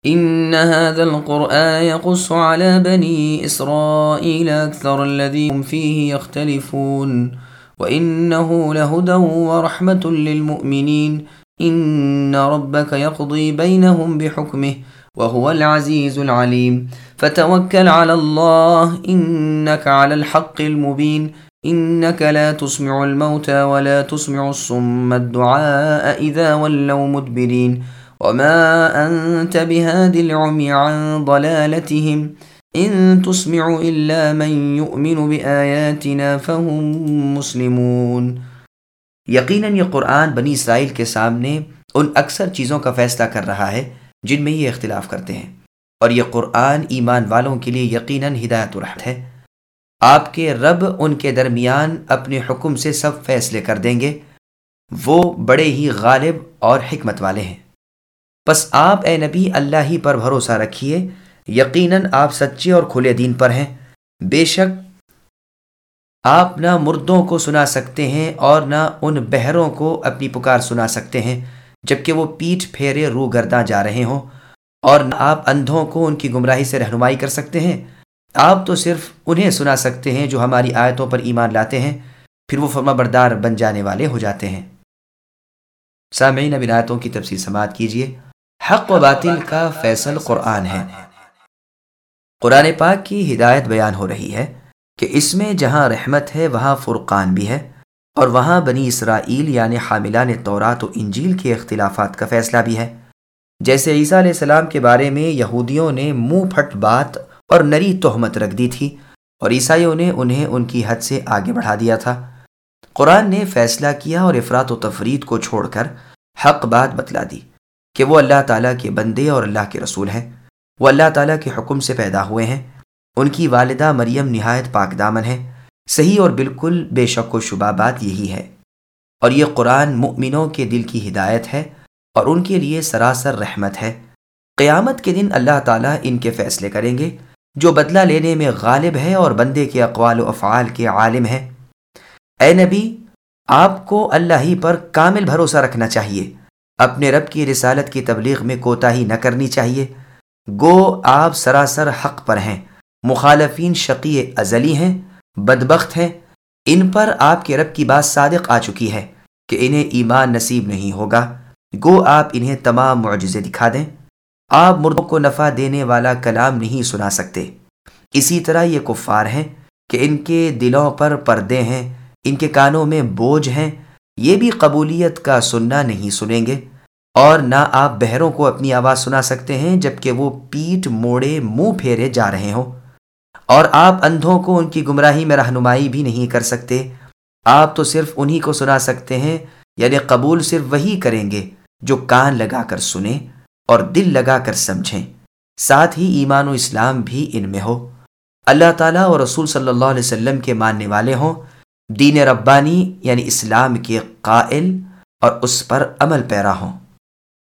إن هذا القرآن يقص على بني إسرائيل أكثر الذي هم فيه يختلفون وإنه لهدى ورحمة للمؤمنين إن ربك يقضي بينهم بحكمه وهو العزيز العليم فتوكل على الله إنك على الحق المبين إنك لا تسمع الموتى ولا تسمع الصم الدعاء إذا ولوا مدبرين وما أنت بهاد العمي عن ضلالتهم إن تسمع إلا من يؤمن بآياتنا فهم مسلمون۔ یقیناً یہ قرآن بنی اسرائیل کے سامنے ان اکثر چیزوں کا فیصلہ کر رہا ہے جن میں یہ اختلاف کرتے ہیں، اور یہ قرآن ایمان والوں کے لیے یقیناً ہدایت و رحمت ہے۔ آپ کے رب ان کے درمیان اپنے حکم سے سب فیصلے کر دیں گے، وہ بڑے ہی غالب اور حکمت والے ہیں۔ پس آپ اے نبی اللہ ہی پر بھروسہ رکھیے، یقیناً آپ سچے اور کھلے دین پر ہیں۔ بے شک آپ نہ مردوں کو سنا سکتے ہیں اور نہ ان بہروں کو اپنی پکار سنا سکتے ہیں جبکہ وہ پیٹھ پھیرے رو گرداں جا رہے ہوں، اور نہ آپ اندھوں کو ان کی گمراہی سے رہنمائی کر سکتے ہیں۔ آپ تو صرف انہیں سنا سکتے ہیں جو ہماری آیتوں پر ایمان لاتے ہیں، پھر وہ فرمانبردار بن جانے والے ہو جاتے ہیں۔ سامعین، اب ان آیتوں کی تفصیل سماعت کیجیے۔ حق و باطل کا فیصل قرآن ہے۔ قرآن پاک کی ہدایت بیان ہو رہی ہے کہ اس میں جہاں رحمت ہے وہاں فرقان بھی ہے، اور وہاں بنی اسرائیل یعنی حاملان تورات و انجیل کے اختلافات کا فیصلہ بھی ہے۔ جیسے عیسیٰ علیہ السلام کے بارے میں یہودیوں نے منہ پھٹ بات اور نری تہمت رکھ دی تھی، اور عیسائیوں نے انہیں ان کی حد سے آگے بڑھا دیا تھا۔ قرآن نے فیصلہ کیا اور افراط و تفرید کو چھوڑ کر حق بات بتلا دی کہ وہ اللہ تعالیٰ کے بندے اور اللہ کے رسول ہیں، وہ اللہ تعالیٰ کے حکم سے پیدا ہوئے ہیں، ان کی والدہ مریم نہایت پاک دامن ہے۔ صحیح اور بالکل بے شک و شبہ بات یہی ہے، اور یہ قرآن مؤمنوں کے دل کی ہدایت ہے اور ان کے لیے سراسر رحمت ہے۔ قیامت کے دن اللہ تعالیٰ ان کے فیصلے کریں گے جو بدلہ لینے میں غالب ہے اور بندے کے اقوال و افعال کے عالم ہے۔ اے نبی، آپ کو اللہ ہی پر کامل بھروسہ رکھنا چاہیے، اپنے رب کی رسالت کی تبلیغ میں کوتاہی نہ کرنی چاہیے۔ گو آپ سراسر حق پر ہیں، مخالفین شقی ازلی ہیں، بدبخت ہیں۔ ان پر آپ کے رب کی بات صادق آ چکی ہے کہ انہیں ایمان نصیب نہیں ہوگا۔ گو آپ انہیں تمام معجزے دکھا دیں۔ آپ مردوں کو نفع دینے والا کلام نہیں سنا سکتے۔ اسی طرح یہ کفار ہیں کہ ان کے دلوں پر پردے ہیں، ان کے کانوں میں بوجھ ہیں، یہ بھی قبولیت کا سننا نہیں سنیں گے۔ اور نہ آپ بہروں کو اپنی آواز سنا سکتے ہیں جبکہ وہ پیٹھ موڑے منہ پھیرے جا رہے ہوں، اور آپ اندھوں کو ان کی گمراہی میں رہنمائی بھی نہیں کر سکتے۔ آپ تو صرف انہی کو سنا سکتے ہیں، یعنی قبول صرف وہی کریں گے جو کان لگا کر سنیں اور دل لگا کر سمجھیں، ساتھ ہی ایمان و اسلام بھی ان میں ہو، اللہ تعالیٰ اور رسول صلی اللہ علیہ وسلم کے ماننے والے ہوں، دین ربانی یعنی اسلام کے قائل اور اس پر عمل پیرا ہوں۔